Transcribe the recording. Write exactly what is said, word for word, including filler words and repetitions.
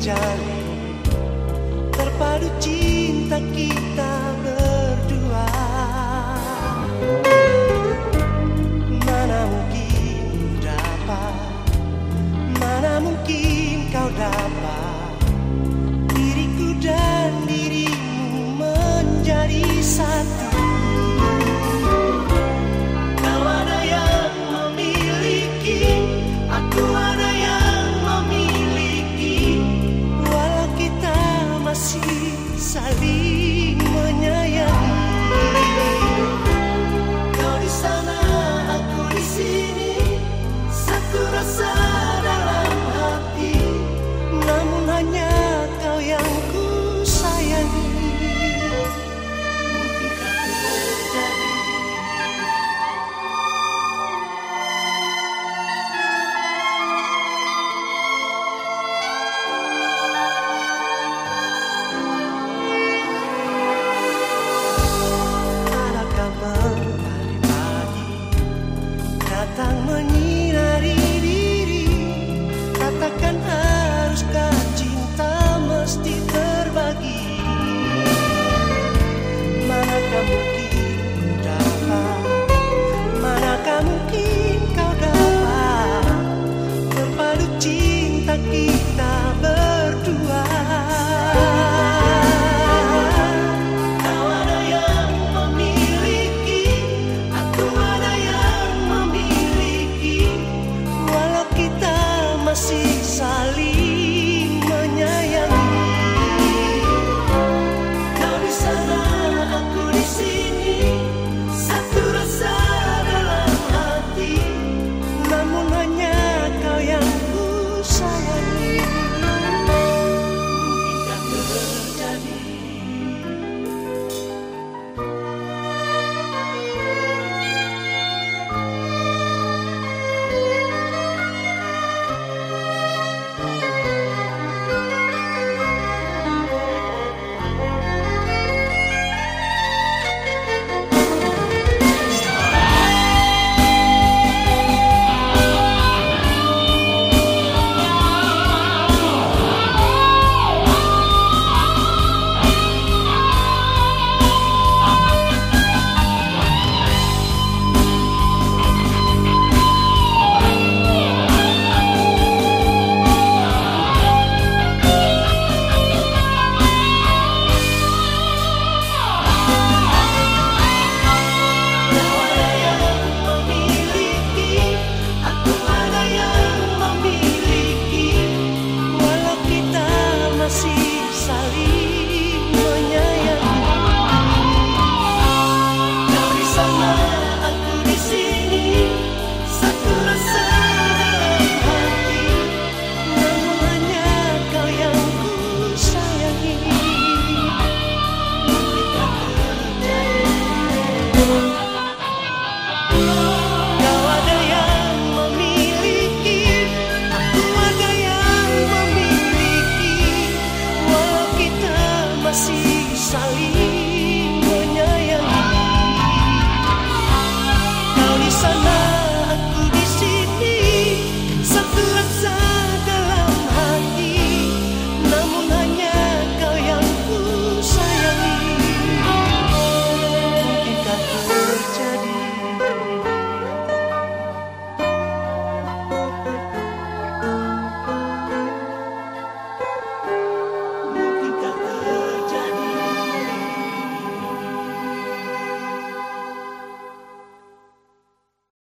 menjadi terpadu cinta kita berdua. Mana mungkin dapat, mana mungkin kau dapat diriku dan dirimu menjadi satu. Kau ada yang memiliki, aku ada yang memiliki, walau kita masih saling menyayangi. Kau di sana, aku di sini, satu rasa dalam hati, namun hanya kau yang ku sayangi. Datang menyinari diri, katakan haruskah cinta mesti terbagi? Manakah mungkin ku dapat, manakah mungkin kau dapat terpadu cinta kita berdua. Kau ada yang memiliki, aku ada yang masih saling